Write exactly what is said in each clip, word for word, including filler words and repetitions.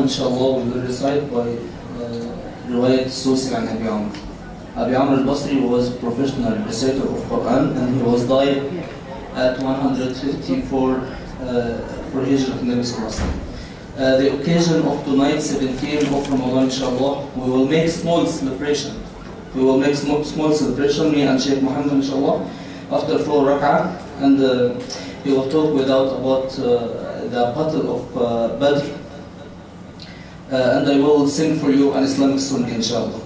inshallah we will recite by uh, Riwayat Susi and Abi Amr. Abi Amr al-Basri was a professional reciter of Quran and he was died at one hundred fifty-four uh, for Hijrah Nabi Sallallahu Alaihi Wasallam. Uh, the occasion of tonight, seventeenth of Ramadan, inshallah, we will make small celebration. We will make small, small celebration, me and Sheikh Muhammad, inshallah, after four rak'ah, and uh, he will talk without about uh, the battle of uh, Badr, uh, and I will sing for you an Islamic song, inshallah.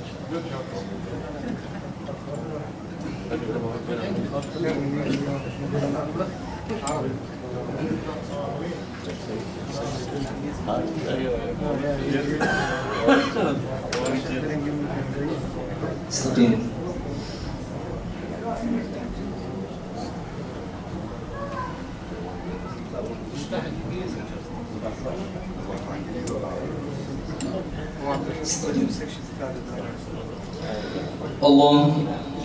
استقيم. الله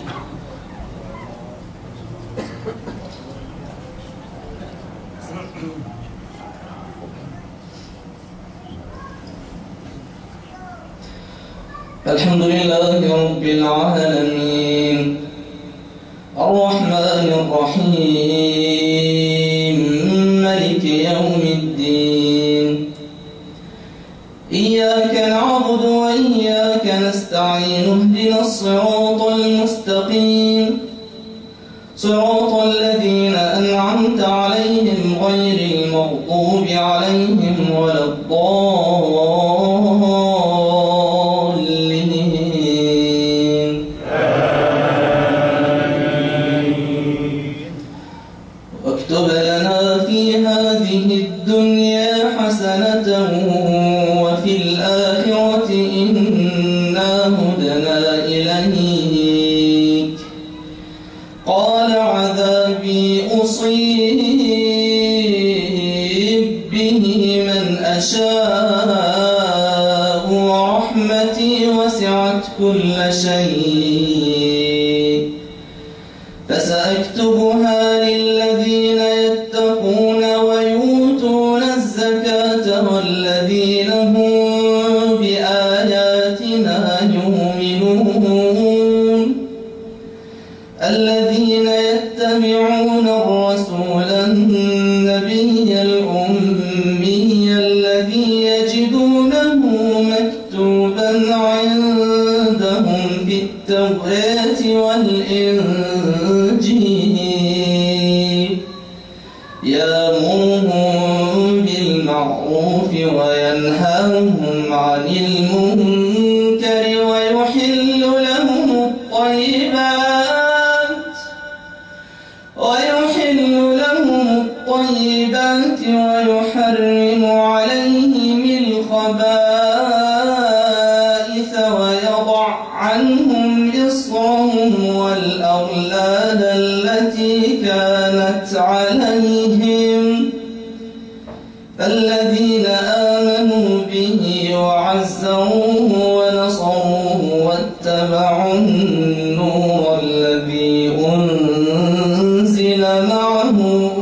الحمد لله رب العالمين الرحمن الرحيم مالك يوم الدين إياك نعبد وإياك نستعين اهدنا الصراط المستقيم صراط الذين أنعمت عليهم غير المغضوب عليهم ولا الضالين واكتب لنا في هذه الدنيا حسنة وفي الآخرة إنا هدنا إليك قال عذابي أصيب به من أشاء ورحمتي وسعت كل شيء فسأكتبها للذين يتقون ويؤتون الزكاة والذين هم بآياتنا يؤمنون الذين يتبعون الرسول النبي الأمي الذي يجدونه مكتوبا عندهم في التوراة والإنجيل يأمرهم بالمعروف وينهاهم عن المنكر ويحل لهم الطيبات ويحل لهم الطيبات ويحرم عليهم الخبائث ويضع عنهم إصرهم والأغلال التي كانت عليهم فالذين آمنوا به وعزروه ونصروه واتبعوا النور الذي أنزل معه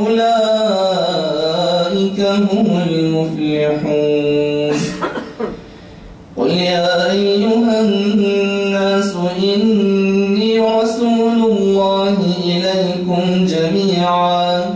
أولئك هم المفلحون قل يا أيها الناس إني رسول الله إليكم جميعا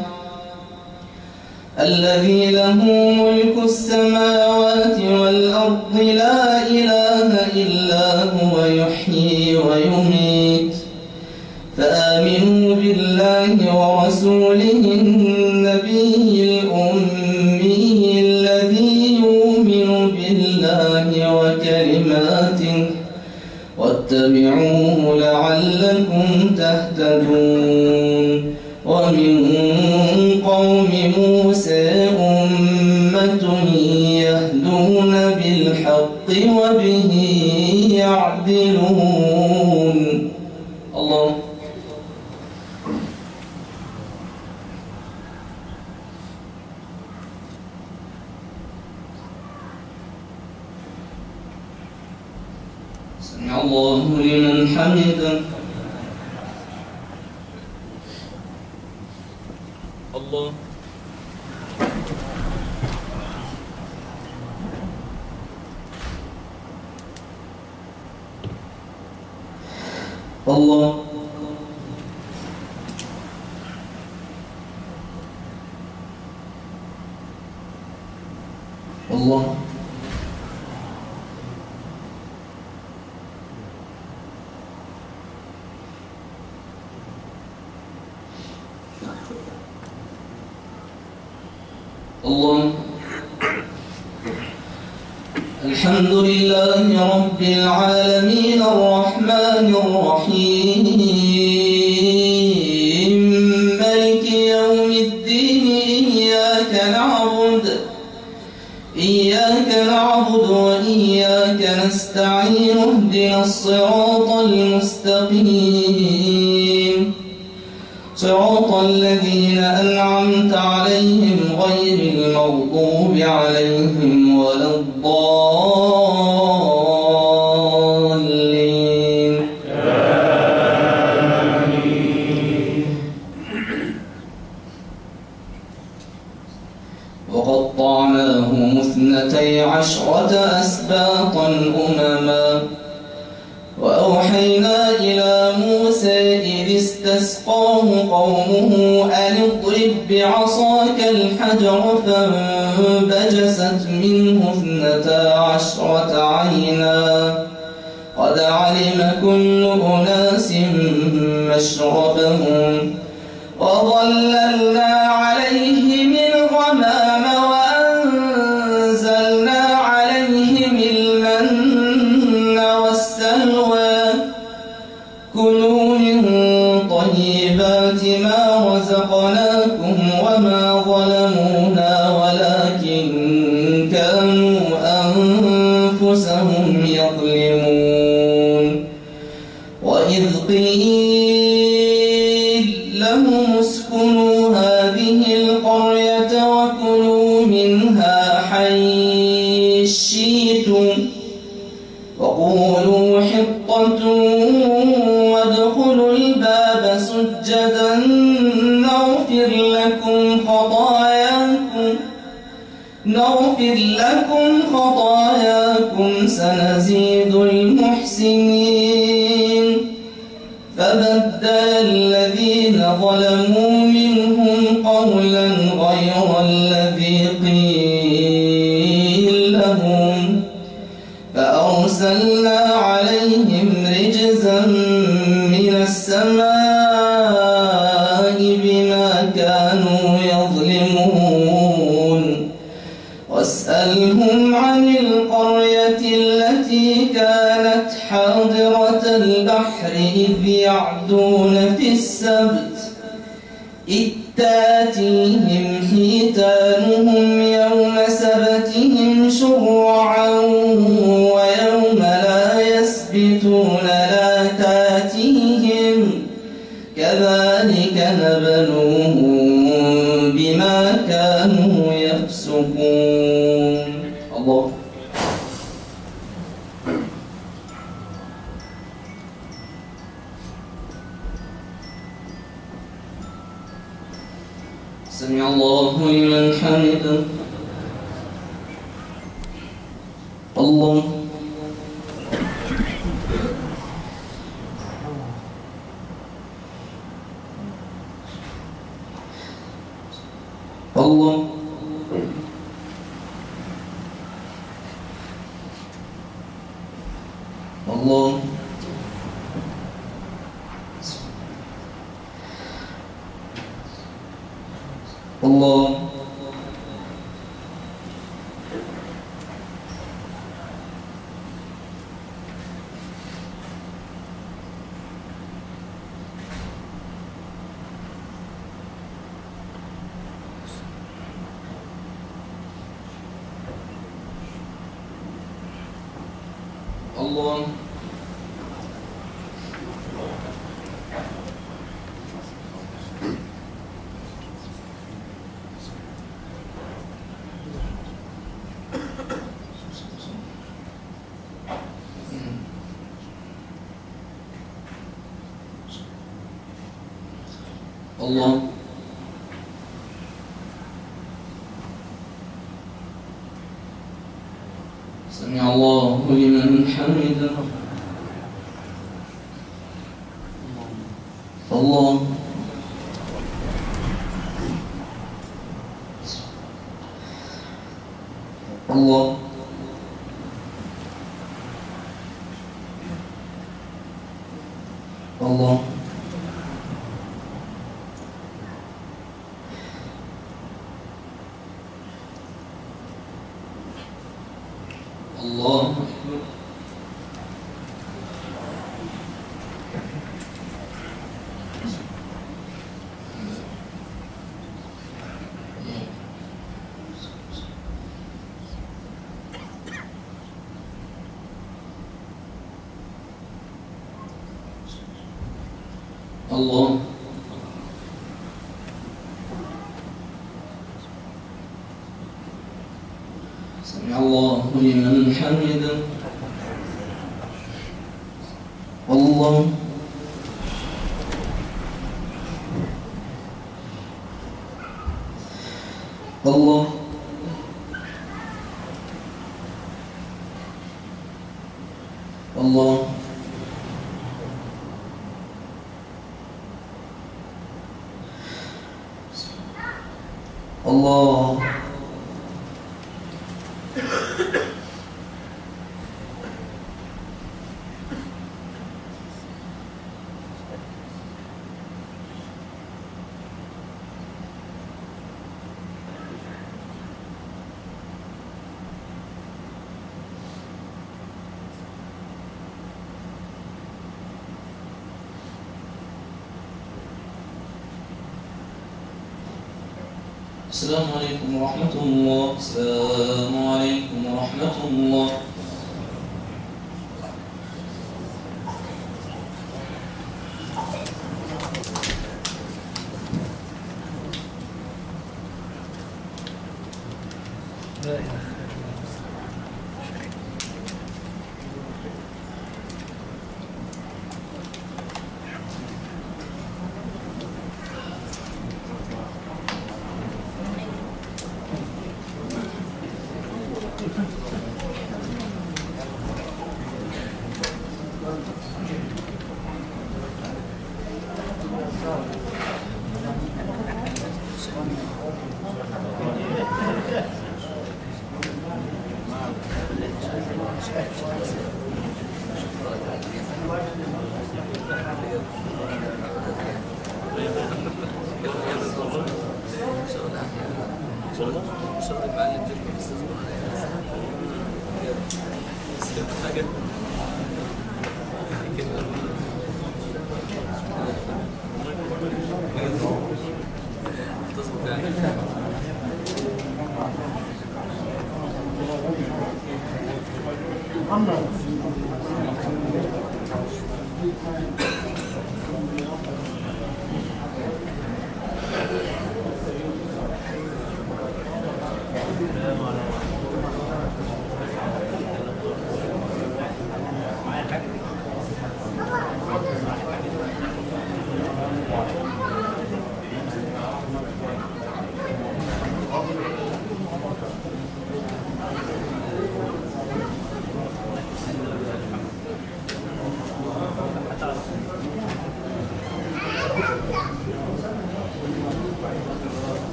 الذي له ملك السماوات والأرض لا إله إلا هو يحيي ويميت فآمنوا بالله ورسوله النبي الأمي الذي يؤمن بالله وكلماته واتبعوه لعلكم تهتدون ومن قوم موسى أمة يهدون بالحق وبه يعدلون الله سمع الله لمن حمده الله الله الله الله. الحمد لله رب العالمين الرحمن الرحيم مالك يوم الدين إياك نعبد إياك نعبد وإياك نستعين اهدنا الصراط المستقيم صراط الذين أنعمت عليهم غير المغضوب عليهم ولا الضالين آمين. وقطعناهم اثنتي عشرة أسباطا أمما وأوحينا إلى موسى إذ استسقاه قومه أن اضرب بعصاك الحجر فانبجست منه اثنتا عشرة عينا قد علم كل أناس مشربهم وظللنا عليهم الغمام وأنزلنا عليهم المن والسلوى كلوا من طيبات ما رزقناكم وما ظلمونا ولكن كانوا أنفسهم يظلمون. وإذ قيل لهم اسكنوا هذه القرية وكلوا منها حيث شئتم وقولوا حطة وادخلوا الباب سجدا نغفر لكم خطاياكم نغفر لكم خطاياكم سنزيد المحسنين. فبدل الذين ظلموا منهم قولا غير الذي قيل لهم فأرسلنا عليهم رجزا من السماء بما كانوا يظلمون. واسألهم عن القرية التي كانت حاضرة البحر إذ يعدون في السبت إذ تاتيهم حيتانهم يوم سبتهم شرعا ويوم لا يسبتون لا تاتيهم كذلك نبلوهم بما كانوا يفسقون. الله سمع الله لمن حمده. الله الله الله الله الله الله سمع الله لمن حمده. الله الله الله الله أكبر. الله سمع الله لمن حمده. الله الله الله الله السلام عليكم ورحمة الله. السلام عليكم ورحمة الله. لا إله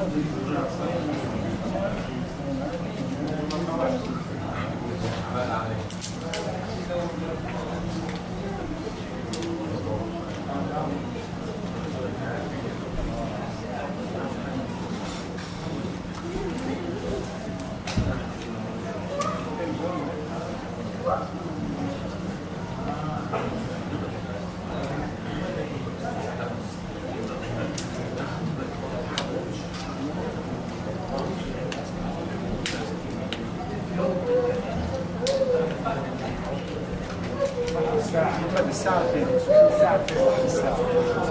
الساعة فين؟ الساعة فين؟ الساعة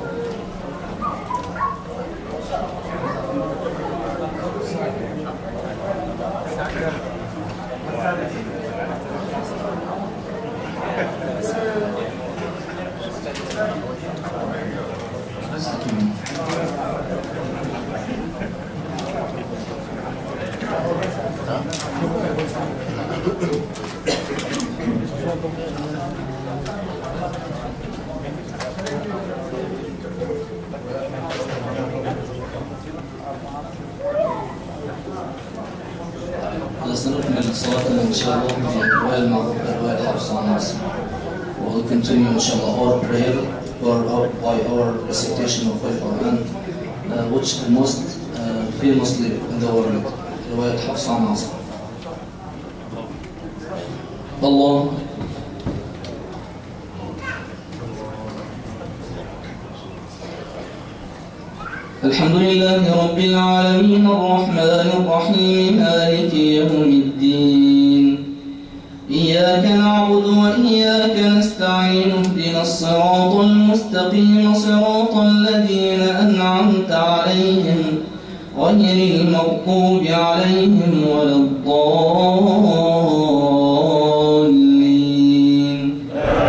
سنكمل صلاتنا إن شاء الله برواية المغفرة رواية حفص عن عاصم. We'll continue إن شاء الله our prayer or our, by our recitation of the Quran, uh, which is the most uh, famously in the world, رواية حفص عن عاصم. الله الحمد لله رب العالمين الرحمن الرحيم مالك يوم الدين إياك نعبد وإياك نستعين اهدنا الصراط المستقيم صراط الذين أنعمت عليهم غير المغضوب عليهم ولا الضالين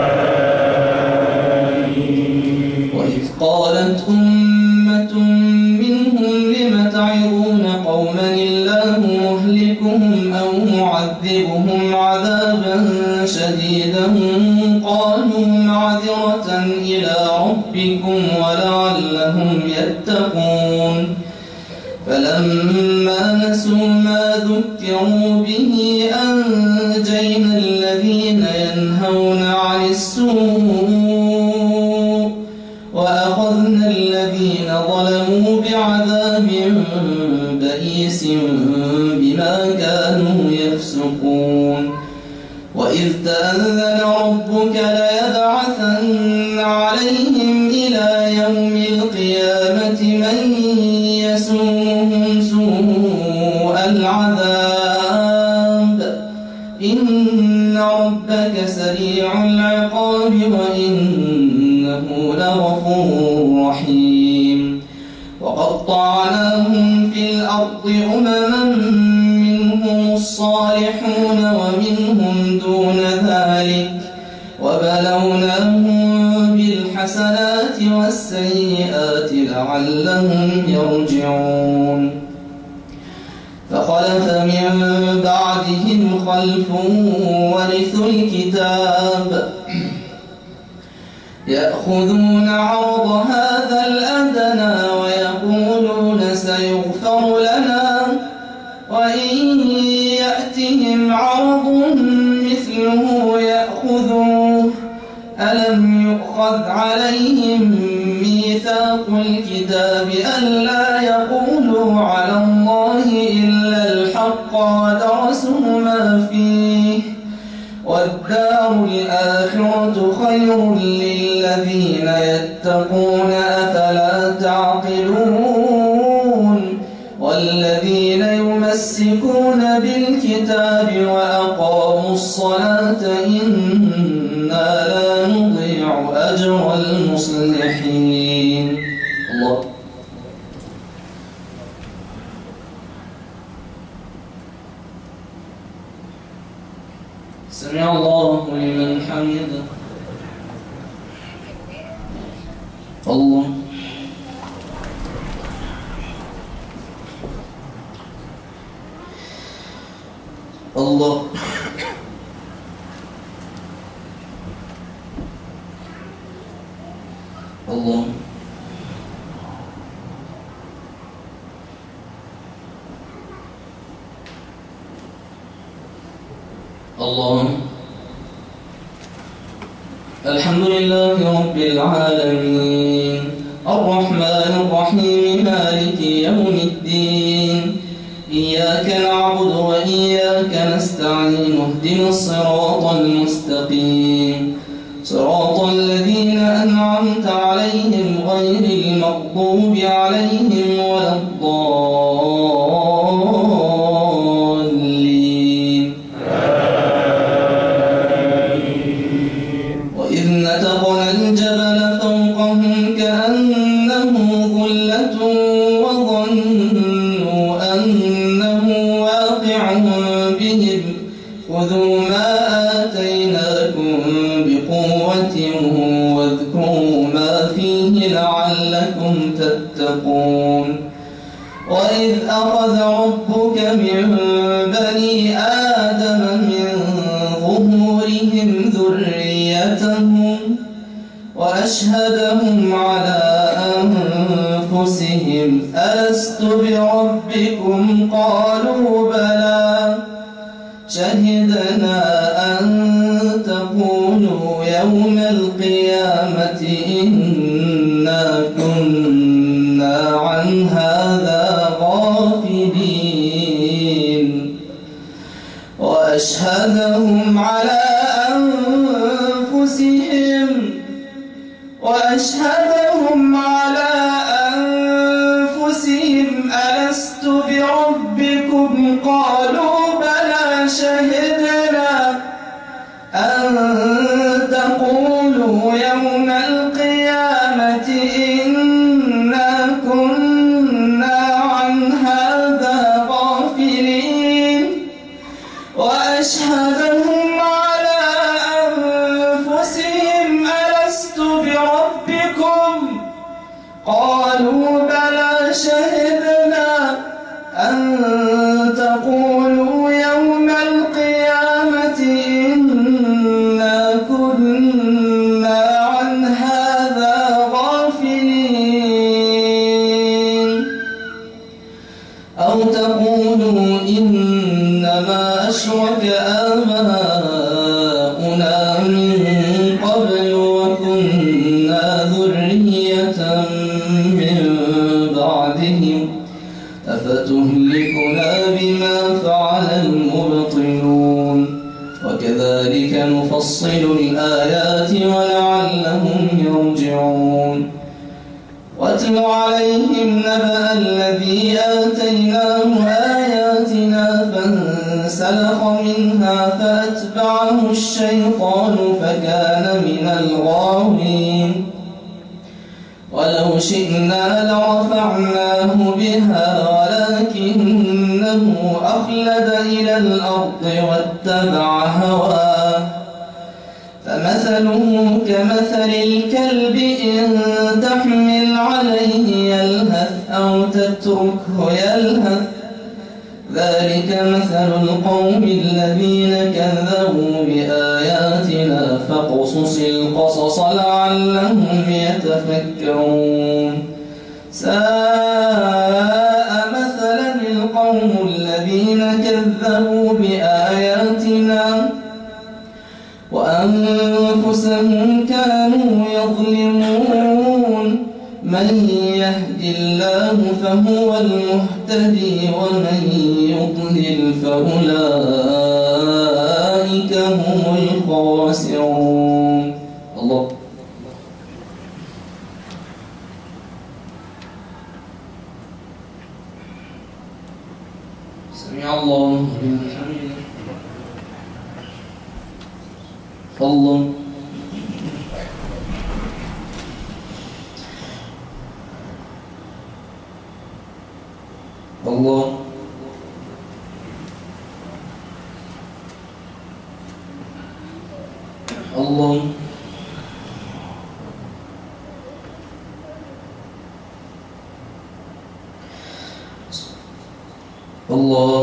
وإذ قالت أمة منهم لم تعظون قوما الله مهلكهم أو معذبهم عذابا شديدا قالوا معذرة إلى ربكم ولعلهم يتقون فلما نسوا ما ذكروا به أنجينا الذين ينهون عن السوء وأخذنا الذين ظلموا بعذاب بئيس بما كانوا يفسقون وإذ تأذن ربك ليبعثن عليهم إلى يوم القيامة من يسومهم سوء العذاب إن ربك سريع العقاب وإنه لغفور رحيم وقطعناهم في الأرض أمما منهم الصالحون ومنهم دون ذلك وبلوناهم بالحسنات والسيئات لعلهم يرجعون فخلف من بعدهم خلف ورثوا الكتاب يأخذون عرض هذا الأدنى ويقولون سيغفر لنا وإن يأتهم عرض مثله يأخذوه ألم يؤخذ عليهم ميثاق الكتاب ألا يقولوا على الله إلا الحق ودرسوا ما فيه والدار الآخرة خير للذين يتقون أفلا تعقلون والذين يمسكون بالكتاب وأقاموا الصلاة إنا لا نضيع أجر المصلحين. الله سمع الله لمن حمده. الله الله الله الله. الحمد لله رب العالمين الرحمن الرحيم مالك يوم الدين إياك نعبد وإياك نستعين اهدنا الصراط المستقيم صراط الذين أنعمت عليهم غير المغضوب عليهم ولا الضالين. وإذ نتقنا الجبل فوقهم كأنه ظلة وظنوا أنه واقع بهم خذوا ما آتيناكم بقوة واذكروا ما فيه لعلكم تتقون. وإذ أخذ ربك من بني آدم من ظهورهم ذريتهم وأشهدهم على أنفسهم ألست بربكم قالوا بلى شهدنا أن تقولوا يوم القيامة إنا كنا عن هذا غافلين. وأشهدهم على أنفسهم وأشهدهم على أنفسهم ألست بربكم قالوا بلى شهدنا أن تقولوا يوم القيامة إنا كنا عن هذا غافلين. وأشهدهم على أنفسهم ألست بربكم قالوا بلى شهدنا أن تقولوا يوم القيامة إنا كنا عن هذا غافلين. أو تقولوا إنما أشرك آباؤنا من قبل وكنا ذرية من بعدهم أفتهلكنا بما فعل المبطلون. وكذلك نفصل الآيات ولعلهم يرجعون. واتل عليهم نبأ الذي آتيناه آياتنا فانسلخ منها فأتبعه الشيطان فكان من الغاوين. ولو شئنا لرفعناه بها ولكنه أخلد إلى الأرض واتبع هواه فمثله كمثل الكلب إن تحمل عليه يلهث أو تتركه يلهث ذلك مثل القوم الذين كذبوا بآياتنا فاقصص القصص لعلهم يتفكرون. ساء مثلا القوم الذين كذبوا بآياتنا وأنفسهم كانوا يظلمون. من يهد الله فهو المهتدي ومن يضلل فأولئك هم الخاسرون. الله. سمع الله لمن حمده. الله. الله. الله. الله.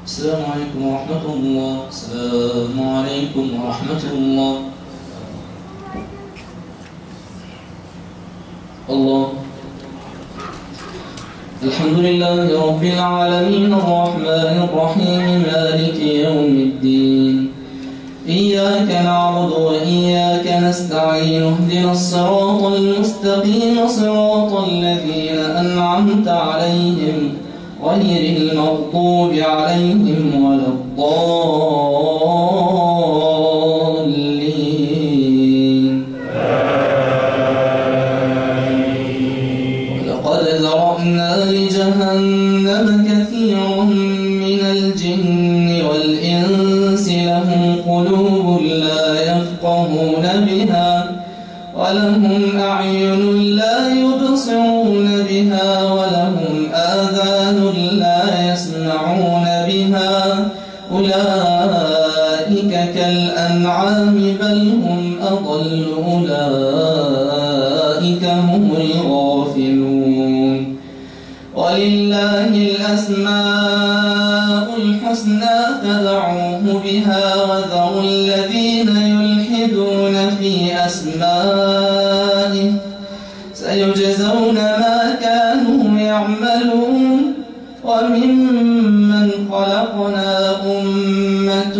السلام عليكم ورحمة الله. السلام عليكم ورحمة الله. الله. الحمد لله رب العالمين الرحمن الرحيم مالك يوم الدين. إياك نعبد وإياك نستعين اهدنا الصراط المستقيم صراط الذين أنعمت عليهم غير المغضوب عليهم ولا الضالين. ولقد ذرأنا لجهنم كثيرا من الجن والإنس لهم قلوب لا يفقهون بها ولهم أعين لا يبصرون بها ولهم آذان لا يسمعون بها أولئك كالأنعام بل هم أضل أولئك هم الغافلون. ولله الأسماء الحسنى فدعوه بها وذروا الذين يلحدون في أسمائه سيجزون ما كانوا يعملون. وممن خلقنا أمة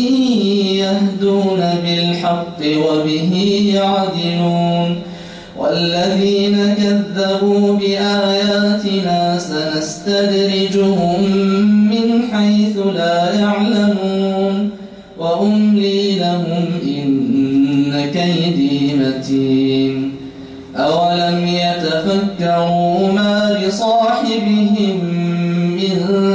يهدون بالحق وبه يعدلون. والذين كذبوا بآياتنا سنستدرجهم من حيث لا يعلمون وأملي لهم إن كيدي متين. أولم يتفكروا ما بصاحبهم من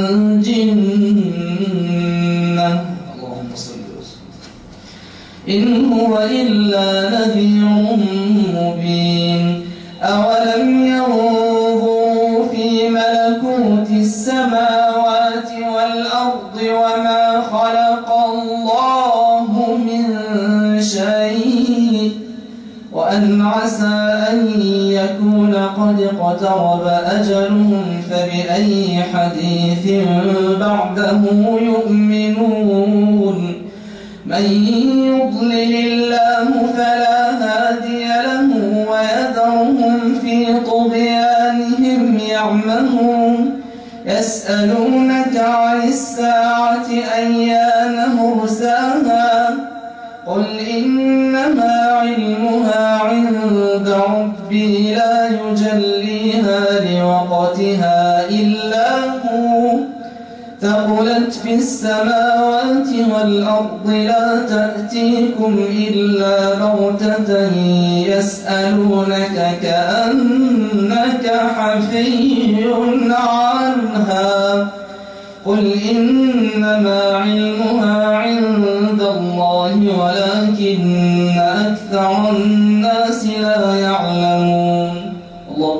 جنة اللهم صل وسلم إن هو إلا نذير مبين. أولم ينظروا في ملكوت السماوات والأرض وما خلق الله من شيء وأن عسى أن يكون قد اقترب أجلهم فبأي حديث بعده يؤمنون. من يضلل الله فلا هادي له ويذرهم في طغيانهم يعمهون. يسألونك عن الساعة أيان مرساها قل إنما علمها عند ربي لا يجليها لوقتها إلا هو ثقلت في السماوات والأرض لا تأتيكم إلا بغتة يسألونك كأنك حفي عنها قل إنما علمها عند الله ولكن أكثر الناس لا يعلمون. الله.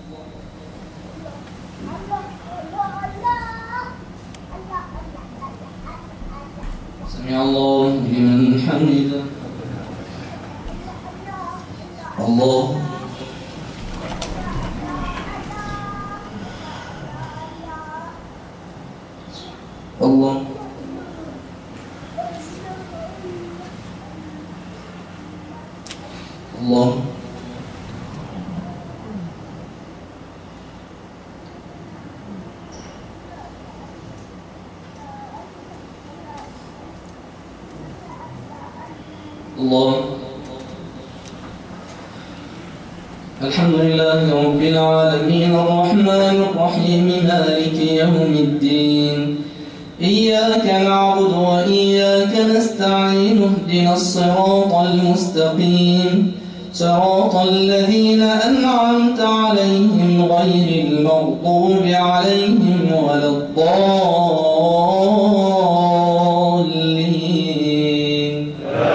سمع الله لمن حمده. الله. الله. الله. الله. الحمد لله رب العالمين الرحمن الرحيم مالك يوم الدين. إياك نعبد وإياك نستعين اهدنا الصراط المستقيم صراط الذين أنعمت عليهم غير المغضوب عليهم ولا الضالين.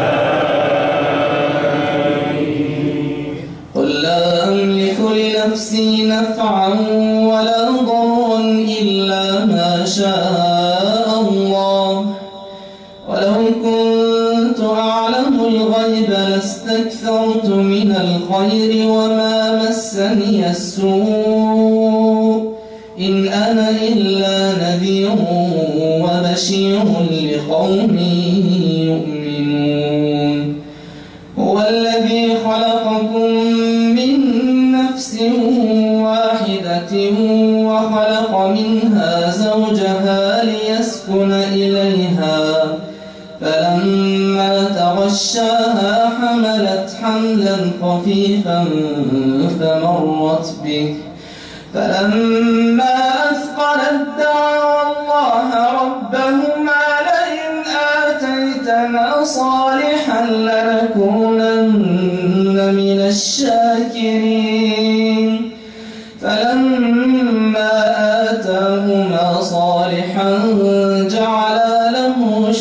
قل لا أملك لنفسي نفعا ولا ضرا إلا ما شاء الله ولو كنت أعلم الغيب لاستكثرت من الخير وما مسني السوء إن أنا إلا نذير وبشير لقوم يؤمنون. هو الذي خلقكم من نفس واحدة وخلق منها زوجها ليسكن إليها فلما تغشاها حملت حملا خفيفا فمرت به فلما أثقلت دعوا الله ربهما لئن آتيتنا صالحا لنكونن من الشاكرين فلما آتاهما صالحا جعلا له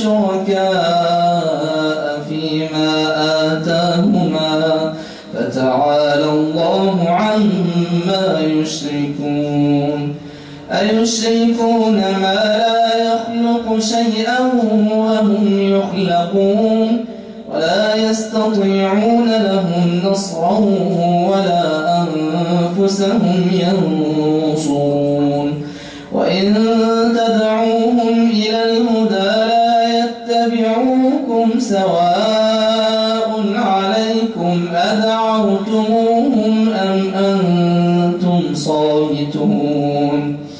شركاء فيما آتاهما فتعالى الله عما يشركون. أيشركون ما لا يخلق شيئا وهم يخلقون ولا يستطيعون لهم نصرا ولا أنفسهم ينصرون. وإن تدعوهم إلى الهدى لا يتبعوكم سواء عليكم أدعوتموهم أم أنتم صامتون.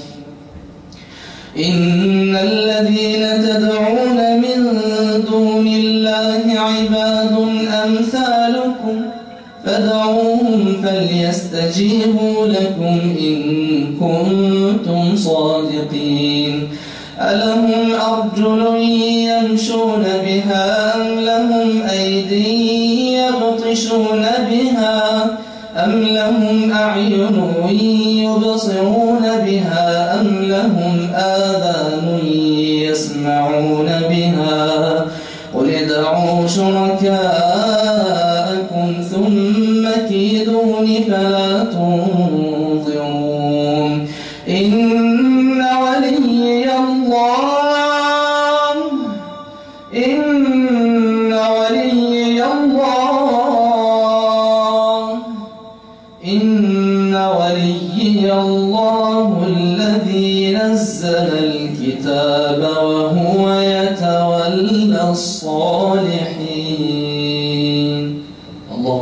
إن الذين تدعون من دون الله عباد أمثالكم فادعوهم فليستجيبوا لكم إن كنتم صادقين. ألهم أرجل يمشون بها أم لهم أيدي يبطشون بها أم لهم أعين يبصرون بها أم لهم آذان يسمعون بها قل ادعوا شركاءكم ثم كيدون فلا تنظرون. إن ولي الله إن ولي الله إن ولي الله الذي نزل الكتاب وهو يتولى الصالحين. الله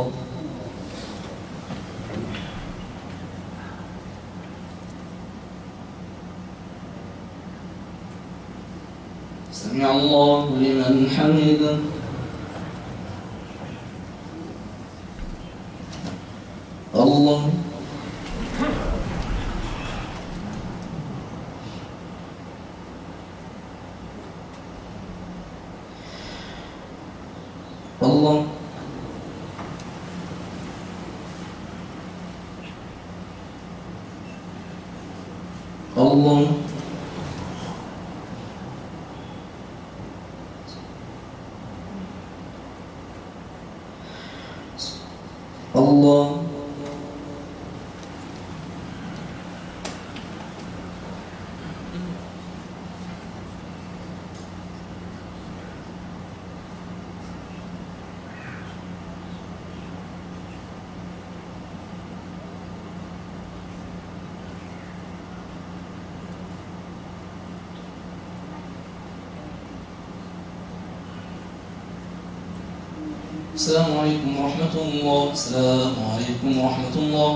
سمع الله لمن حمده. الله الله الله الله السلام عليكم ورحمة الله. السلام عليكم ورحمة الله.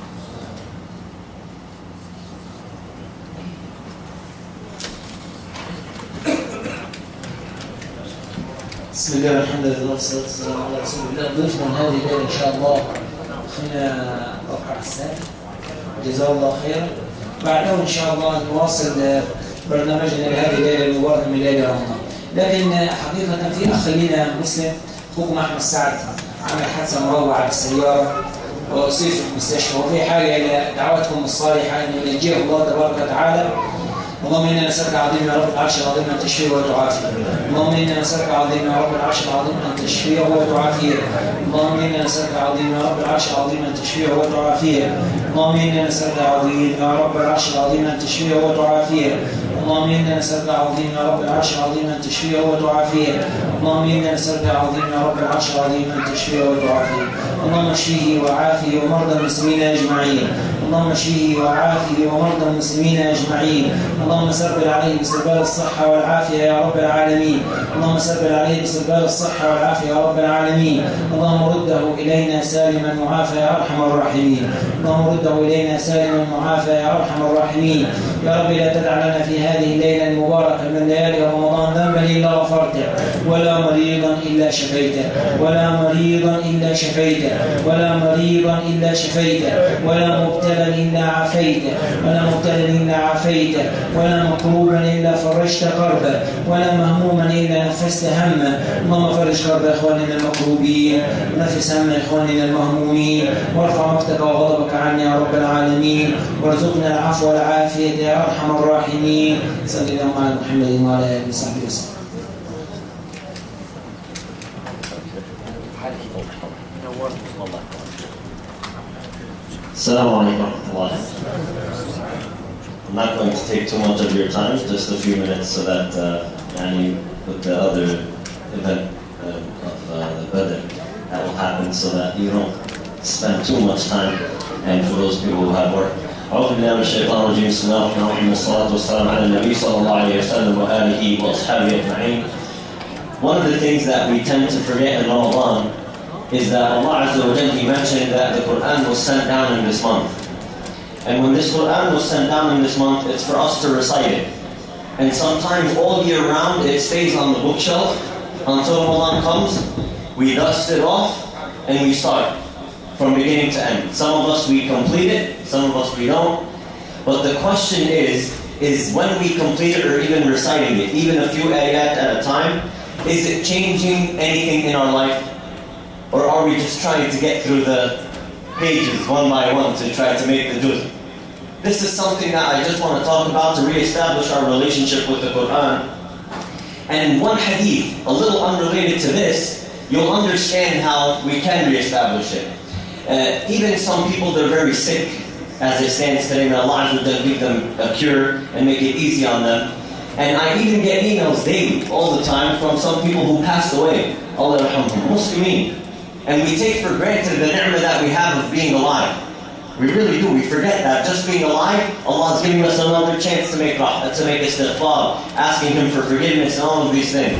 بسم الله والحمد لله والصلاة والسلام على رسول الله. ضيفنا هذه الليلة إن شاء الله أخينا رفع حسان جزاه الله خيرا. بعده إن شاء الله نواصل برنامجنا لهذه الليلة المباركة من ليلة رمضان. لكن حقيقة في أخ لنا مسلم أخوكم أحمد سعد عمل حادثة مروعة بالسيارة وأصيب في المستشفى وفي حاجة إلى دعواتكم الصالحة أن ينجيه الله تبارك وتعالى. اللهم إنا نسألك عظيم يا رب العرش العظيم أن تشفيه وتعافيه. اللهم إنا نسألك عظيم يا رب العرش العظيم أن تشفيه وتعافيه. اللهم إنا نسألك عظيم يا رب العرش العظيم أن تشفيه وتعافيه. اللهم إنا نسألك عظيم يا رب العرش العظيم أن تشفيه وتعافيه. اللهم إنا نسألك عظيم يا رب العرش العظيم أن تشفيه وتعافيه. اللهم إنا نسألك عظيم يا رب العرش العظيم أن تشفيه وتعافيه. اللهم اشفيه وعافيه ومرضى المسلمين أجمعين. اللهم اشفيه وعافيه ومرضى المسلمين أجمعين. اللهم سربل عليه بسربال الصحة والعافية يا رب العالمين. اللهم سربل عليه بسربال الصحة والعافية يا رب العالمين. اللهم رده إلينا سالما معافى يا أرحم الراحمين. اللهم رده إلينا سالما معافى يا أرحم الراحمين. يا رب لا تدع لنا في هذه الليلة المباركة من ليالي رمضان ذنبا إلا غفرته، ولا مريضا إلا شفيته، ولا مريضا إلا شفيته، ولا مريضا إلا شفيته، ولا مبتلا إلا عافيته، ولا مبتلا إلا عافيته، ولا مكروبا إلا فرجت كربه، ولا مهموما إلا نفست همه. اللهم فرج كرب إخواننا المكروبين، ونفس هم إخواننا المهمومين، وارفع مقتك وغضبك عنا يا رب العالمين، وارزقنا العفو والعافية يا أرحم الراحمين. صلى الله على محمد وعلى آله وصحبه وسلم. Assalamu alaikum wa rahmatullah. I'm not going to take too much of your time, just a few minutes, so that uh, yani, with the other event uh, of uh, the Badr, that will happen, so that you don't spend too much time, and for those people who have work. أعوذ بالله من الشيطان الرجيم. بسم الله الرحمن الرحيم. والصلاة والسلام على النبي صلى الله عليه وسلم وآله وأصحابه أجمعين. One of the things that we tend to forget in Ramadan is that Allah Azza wa Jalla, He mentioned that the Quran was sent down in this month. And when this Quran was sent down in this month, it's for us to recite it. And sometimes all year round it stays on the bookshelf until Ramadan comes. We dust it off and we start from beginning to end. Some of us we complete it, some of us we don't. But the question is, is when we complete it or even reciting it, even a few ayat at a time, is it changing anything in our life? Or are we just trying to get through the pages one by one to try to make the juz? This is something that I just want to talk about to re-establish our relationship with the Quran. And in one hadith, a little unrelated to this, you'll understand how we can re-establish it. Uh, even some people that are very sick, as it stands today, may Allah will give them a cure and make it easy on them. And I even get emails daily, all the time, from some people who passed away. Allah yarhamhum, Muslimin. And we take for granted the ni'mah that we have of being alive. We really do. We forget that just being alive, Allah is giving us another chance to make rahmah, to make istighfar, asking Him for forgiveness and all of these things.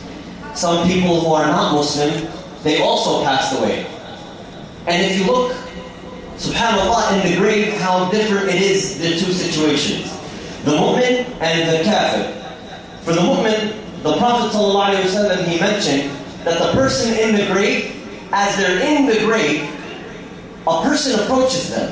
Some people who are not Muslim, they also passed away. And if you look, subhanAllah, in the grave, how different it is, the two situations. The mu'min and the kafir. For the mu'min, the Prophet ﷺ, he mentioned that the person in the grave, as they're in the grave, a person approaches them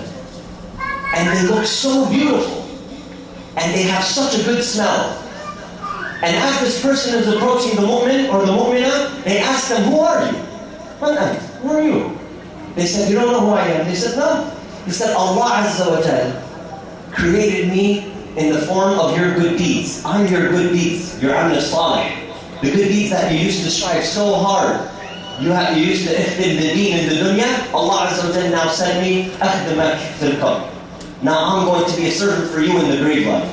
and they look so beautiful and they have such a good smell. And as this person is approaching the mu'min or the mu'minah, they ask them, who are you? Who are you? They said, you don't know who I am. They said, no. He said, Allah Azza wa Jal created me in the form of your good deeds. I'm your good deeds, your amal salih. The good deeds that you used to strive so hard. You, have, you used to ikhtim the deen in the dunya. Allah Azza wa Jalla now sent me akhdamak fil qabr. Now I'm going to be a servant for you in the grave life.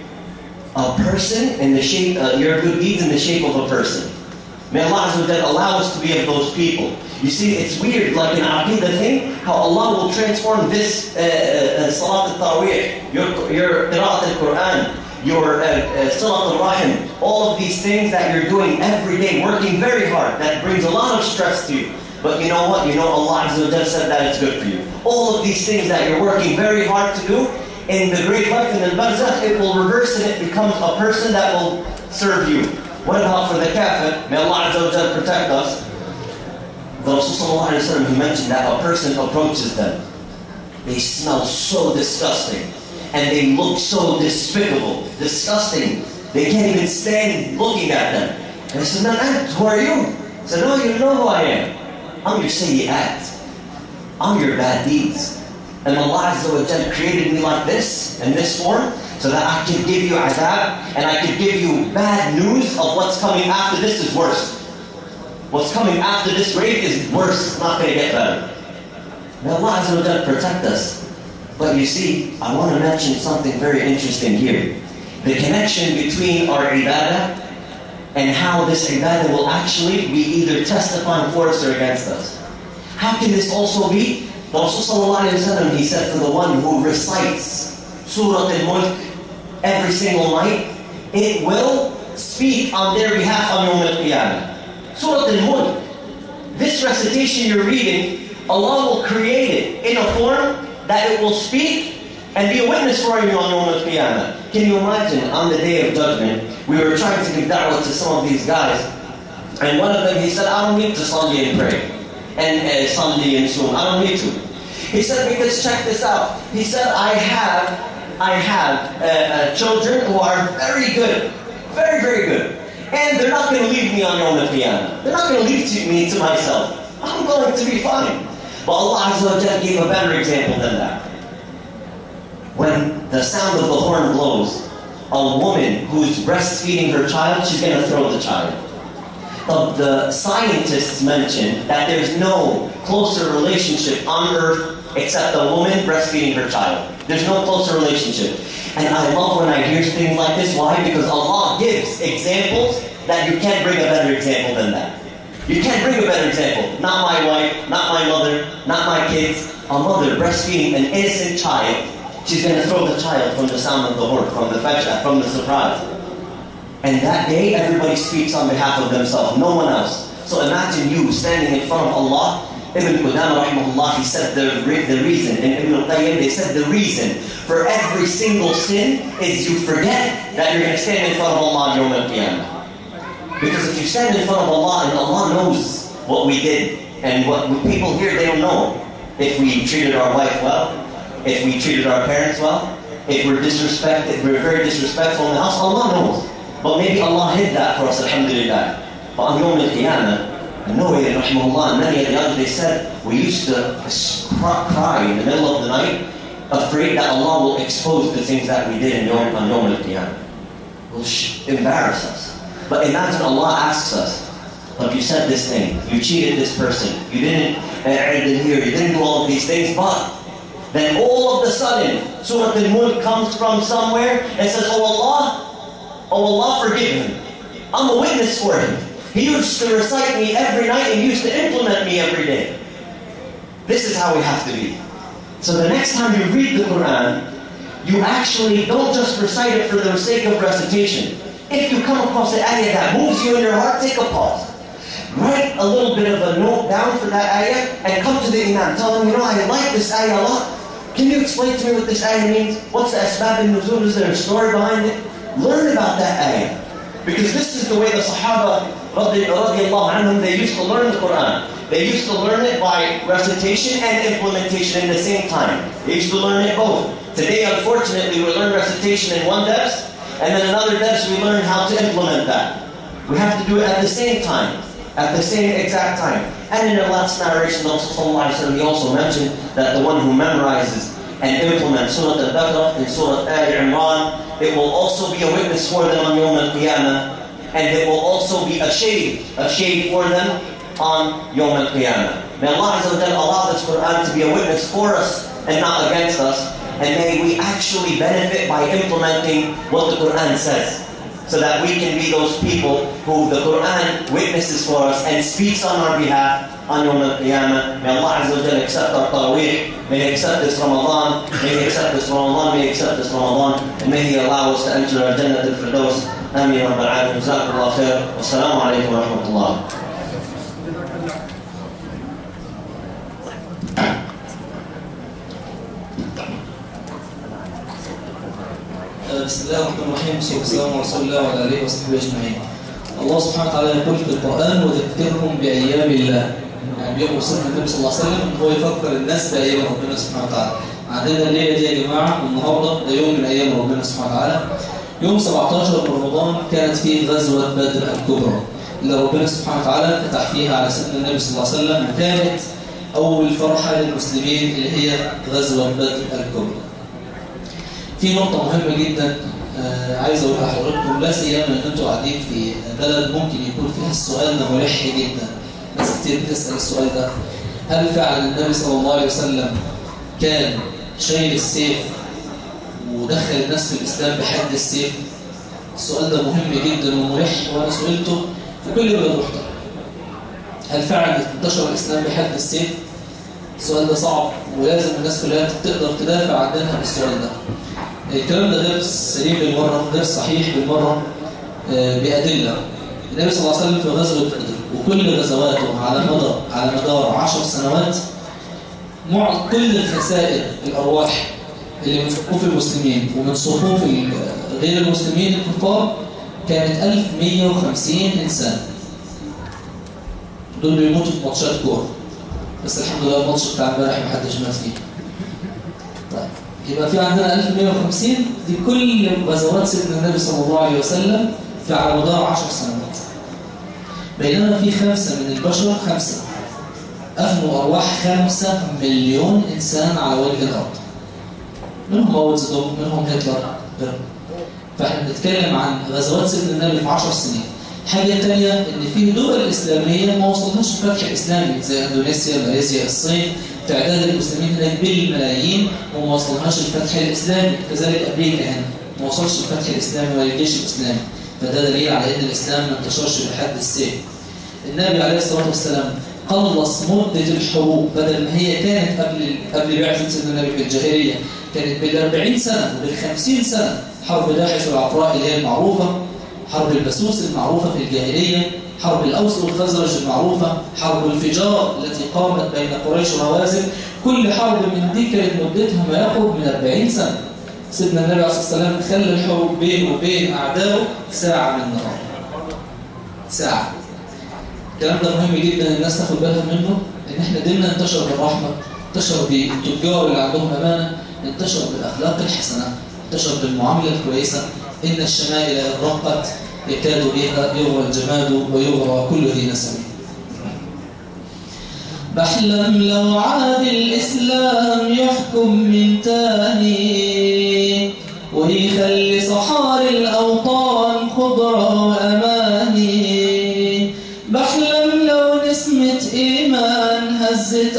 A person in the shape, uh, your good deeds in the shape of a person. May Allah Azza wa Jalla allow us to be of those people. You see, it's weird, like an aqidah thing, how Allah will transform this uh, uh, salat al-tawih, your, your qira'at al-Quran, your uh, uh, salat al-rahim, all of these things that you're doing every day, working very hard, that brings a lot of stress to you. But you know what? You know Allah Azza wa Jalla said that it's good for you. All of these things that you're working very hard to do, in the great life, in the barzakh, it will reverse and it becomes a person that will serve you. What about for the kafir? May Allah Azza wa Jalla protect us. The Rasul sallallahu alayhi wa sallam, he mentioned that a person approaches them. They smell so disgusting. And they look so despicable, disgusting. They can't even stand looking at them. And they said, man, who are you? He said, no, you know who I am. I'm your sayyi'at. I'm your bad deeds. And Allah Azza wa Jalla created me like this, in this form, so that I could give you adab, and I could give you bad news of what's coming after this is worse. What's coming after this grave is worse, it's not going to get better. May Allah Azza wa Jalla protect us. But you see, I want to mention something very interesting here. The connection between our ibadah and how this ibadah will actually be either testifying for us or against us. How can this also be? The Rasul sallallahu alayhi wa sallam, he said, for the one who recites Surah Al-Mulk every single night, it will speak on their behalf on Yawm al-Qiyamah. Surah Al-Mulk, this recitation you're reading, Allah will create it in a form that it will speak and be a witness for you on Yawm al-Qiyamah. Can you imagine, on the Day of Judgment, we were trying to give da'wah to some of these guys, and one of them, he said, I don't need to Sunday and pray, and uh, Sunday and soon, I don't need to. He said, because check this out. He said, I have, I have uh, uh, children who are very good, very, very good, and they're not going to leave me on Yawm al-Qiyamah. They're not going to leave to me to myself. I'm going to be fine. But Allah Azza wa Jalla gave a better example than that. When the sound of the horn blows, a woman who's breastfeeding her child, she's going to throw the child. The, the scientists mention that there's no closer relationship on earth except a woman breastfeeding her child. There's no closer relationship. And I love when I hear things like this. Why? Because Allah gives examples that you can't bring a better example than that. You can't bring a better example. Not my wife, not my mother, not my kids. A mother breastfeeding an innocent child. She's going to throw the child from the sound of the horn, from the fajr, from the surprise. And that day, everybody speaks on behalf of themselves, no one else. So imagine you standing in front of Allah. Ibn Qudama rahimahullah, he said the, the reason, and Ibn al-Qayyim, they said the reason for every single sin is you forget that you're going to stand in front of Allah on Yawm al-Qiyamah. Because if you stand in front of Allah and Allah knows what we did, and what people here, they don't know if we treated our wife well, if we treated our parents well, if we're disrespected, we're very disrespectful in the house, Allah knows. But maybe Allah hid that for us, alhamdulillah. But on Yawm al-Qiyamah, Nawawi rahimahullah and many of the others, they said, we used to cry in the middle of the night, afraid that Allah will expose the things that we did in Yawm, on Yawm al-Qiyamah. Will embarrass us. But imagine Allah asks us, but you said this thing, you cheated this person, you didn't uh, here, you didn't do all of these things, but then all of a sudden, Surah Al-Mulk comes from somewhere and says, oh Allah, oh Allah forgive him. I'm a witness for him. He used to recite me every night and used to implement me every day. This is how we have to be. So the next time you read the Quran, you actually don't just recite it for the sake of recitation. If you come across an ayah that moves you in your heart, take a pause. Write a little bit of a note down for that ayah and come to the Imam. Tell him, you know, I like this ayah a lot. Can you explain to me what this ayah means? What's the asbab al-nuzul? Is there a story behind it? Learn about that ayah. Because this is the way the Sahaba, radiallahu anhum, they used to learn the Quran. They used to learn it by recitation and implementation at the same time. They used to learn it both. Today, unfortunately, we learn recitation in one depth, and then another depth we learn how to implement that. We have to do it at the same time, at the same exact time. And in the last narration, the Prophet he also mentioned that the one who memorizes and implements Surah Al-Baqarah and Surah Al-Imran, it will also be a witness for them on Yawm al-Qiyamah, and it will also be a shade, a shade for them on Yawm al-Qiyamah. May Allah Azza wa Jalla allow this Quran to be a witness for us and not against us, and may we actually benefit by implementing what the Quran says, so that we can be those people who the Quran witnesses for us and speaks on our behalf on Yawm al-Qiyamah. May Allah Azza wa Jalla accept our Taraweeh. May He accept this Ramadan. May He accept this Ramadan. May He accept this Ramadan. And may He allow us to enter our Jannat al-Firdaus. Ameen Rabbal Alamin. Jazakumullah khair. Wassalamu alaikum wa rahmatullah. بسم الله الرحمن الرحيم. والسلام على رسول الله وعلى اله وصحبه اجمعين. الله سبحانه وتعالى يقول في القرآن وذكرهم بأيام الله. يعني بيقول سيدنا النبي صلى الله عليه وسلم هو يفكر الناس بأيام ربنا سبحانه وتعالى. عندنا الليلة دي يا جماعة والنهارده ده يوم من أيام ربنا سبحانه وتعالى. يوم سبعتاشر من رمضان كانت فيه غزوة بدر الكبرى اللي ربنا سبحانه وتعالى فتح فيها على سيدنا النبي صلى الله عليه وسلم، وكانت أول فرحة للمسلمين اللي هي غزوة بدر الكبرى. في نقطة مهمة جدا آه عايز أقولها لحضراتكم، لا سيما إن أنتوا قاعدين في بلد ممكن يكون فيها السؤال ده ملح جدا. ناس كتير بتسأل السؤال ده، هل فعلا النبي صلى الله عليه وسلم كان شايل السيف ودخل الناس في الإسلام بحد السيف؟ السؤال ده مهم جدا وملح، وأنا سئلته في كل بلد رحتها. هل فعلا انتشر الإسلام بحد السيف؟ السؤال ده صعب ولازم الناس كلها تقدر تدافع عننا بالسؤال ده. الكلام ده غير سليم بالمرة، غير صحيح بالمرة بأدلة. النبي صلى الله عليه وسلم في غزوة بدر وكل غزواته على مدار على مدار عشر سنوات مع كل الخسائر الأرواح اللي من صفوف المسلمين ومن صفوف غير المسلمين الكفار كانت ألف ومئة وخمسين إنسان. دول بيموتوا في ماتشات كورة، بس الحمد لله الماتش بتاع امبارح محدش مات فيه. طيب يبقى في عندنا ألف ومئة وخمسين دي كل غزوات سيدنا النبي صلى الله عليه وسلم في على مدار عشر سنوات. بينما في خمسة من البشر خمسة أفنوا أرواح خمسة مليون إنسان على وجه الأرض. منهم ماو تزي دونغ، منهم هتلر. فاحنا بنتكلم عن غزوات سيدنا النبي في عشر سنين. حاجة تانية إن في دول إسلامية ما وصلناش الفتح الإسلامي زي إندونيسيا، ماليزيا، الصين، تعداد المسلمين هناك بالملايين وما وصلناش الفتح الإسلامي. كذلك أمريكا هنا ما وصلش الفتح الإسلامي ولا الجيش الإسلامي. فده دليل على إن الإسلام ما انتشرش بحد السيف. النبي عليه الصلاة والسلام قلص مدة الحروب بدل ما هي كانت قبل قبل بعثة سيدنا النبي في الجاهلية كانت بالأربعين سنة وبالخمسين سنة. حرب داحس والعفراء اللي هي المعروفة، حرب البسوس المعروفة في الجاهلية، حرب الأوس والخزرج المعروفة، حرب الفجار التي قامت بين قريش وهوازن. كل حرب من دي كانت مدتها ما يقرب من أربعين سنة. سيدنا النبي عليه الصلاة والسلام خلى الحروب بينه وبين أعدائه ساعة من النهار. ساعة. الكلام ده مهم جدا الناس تاخد بالها منه، إن إحنا ديننا انتشر بالرحمة، انتشر بالتجار اللي عندهم أمانة، انتشر بالأخلاق الحسنة، انتشر بالمعاملة الكويسة. إن الشمائل إن رقت يكاد بها يغرى الجماد ويغرى كل ذي نسب. بحلم لو عاد الإسلام يحكم من تاني ويخلي صحاري الأوطان خضرة وأماني. بحلم لو نسمة إيمان هزت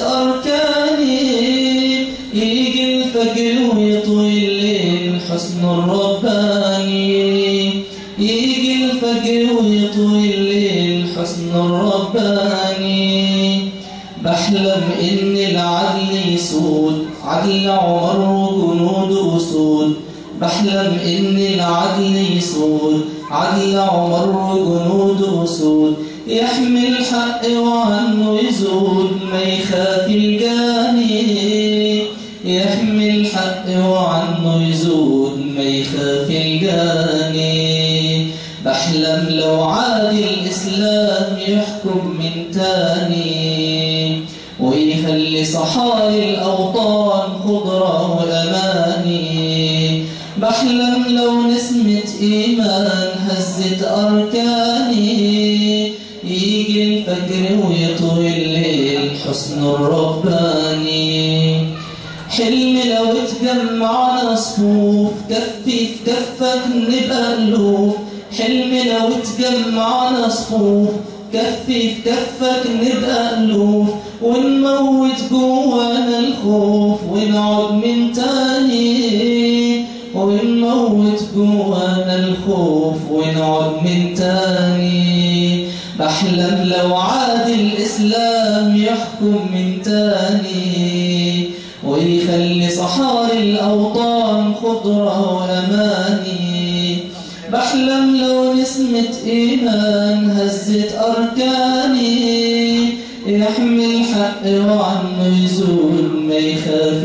أركاني يجي الفجر ويطوي الليل حسن الرباني. يجي الفجر ويطوي الليل حسن الرباني. بحلم إن العدل يسود عدل عمر وجنود أسود. بحلم إن العدل يسود عدل عمر وجنود أسود. يحمي الحق وعنه يزود ما يخاف الجاني. يحمي الحق وعنه يزود ما يخاف الجاني. بحلم لو عاد الإسلام يحكم من تاني ويخلي صحاري الأوطان خضرة وأماني. بحلم لو نسمة إيمان هزت أركاني يجي الفجر ويطوي الليل حسن الرباني. حلم لو اتجمعنا صفوف كفي في كفك نبقى ألوف. حلم لو اتجمعنا صفوف كفي في كفك نبقى ألوف ونموت جوانا الخوف ونعود من تاني. ونموت جوانا الخوف ونعود من تاني. بحلم لو عاد الإسلام يحكم من تاني ويخلي صحاري الأوطان خضرة وأماني. بحلم لو نسمة إيمان هزت أركاني يحمي الحق وعنه يزول ما يخاف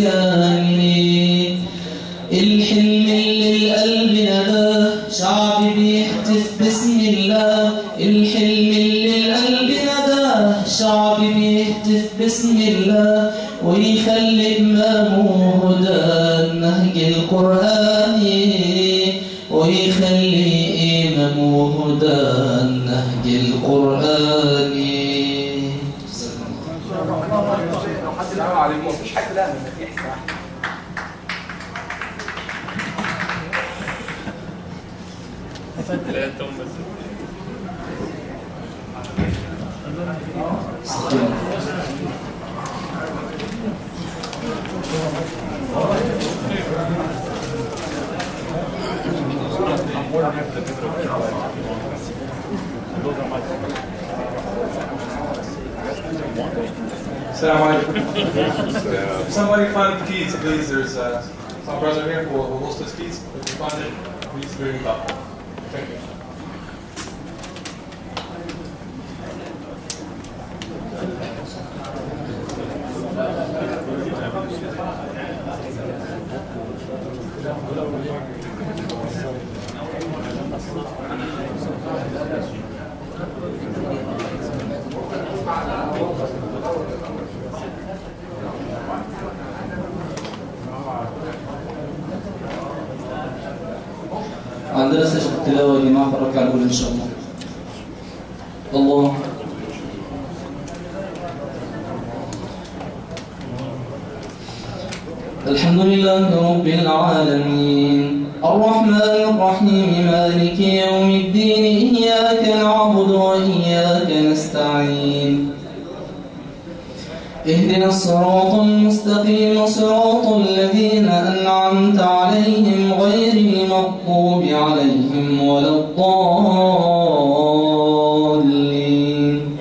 الجاني. الحلم اللي القلب نداه شعب بيهتف باسم الله. الحلم اللي القلب نداه شعب بيهتف باسم الله ويخلي إمامه هدى النهج القرآني. ويخلي إمامه هدى النهج القرآني. لو حد دعوة عليكم مفيش حاجة لا من المسيح صح. لا انتم بس Those are my Assalamu alaikum. Somebody find the keys, please. There's uh, some brother here who will host those keys. If you find it, please bring it up. Thank you. عندنا سجل التلاوة يا جماعة في الركعة الأولى إن شاء الله. الله الحمد لله رب العالمين الرحمن الرحيم مالك يوم الدين إياك نعبد وإياك نستعين اهدنا الصراط المستقيم صراط الذين أنعمت عليهم غير المغضوب عليهم ولا الضالين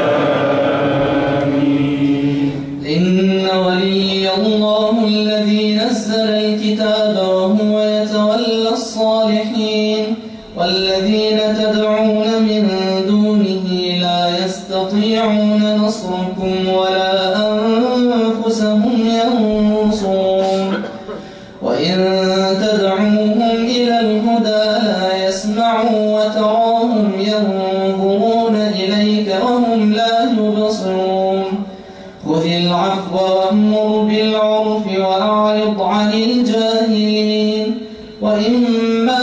آمين. إن ولي الله الذي نزل الكتاب وهو يتولى الصالحين والذين تدعون من دونه لا يستطيعون نصركم ولا أنفسهم ينصرون وإن تدعوهم إلى الهدى لا يسمعوا وتراهم ينظرون إليك وهم لا يبصرون خذ العفو وأمر بالعرف وأعرض عن الجاهلين وإما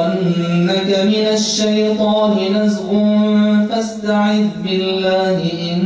ينزغنك من الشيطان نزغ فاستعذ بالله إن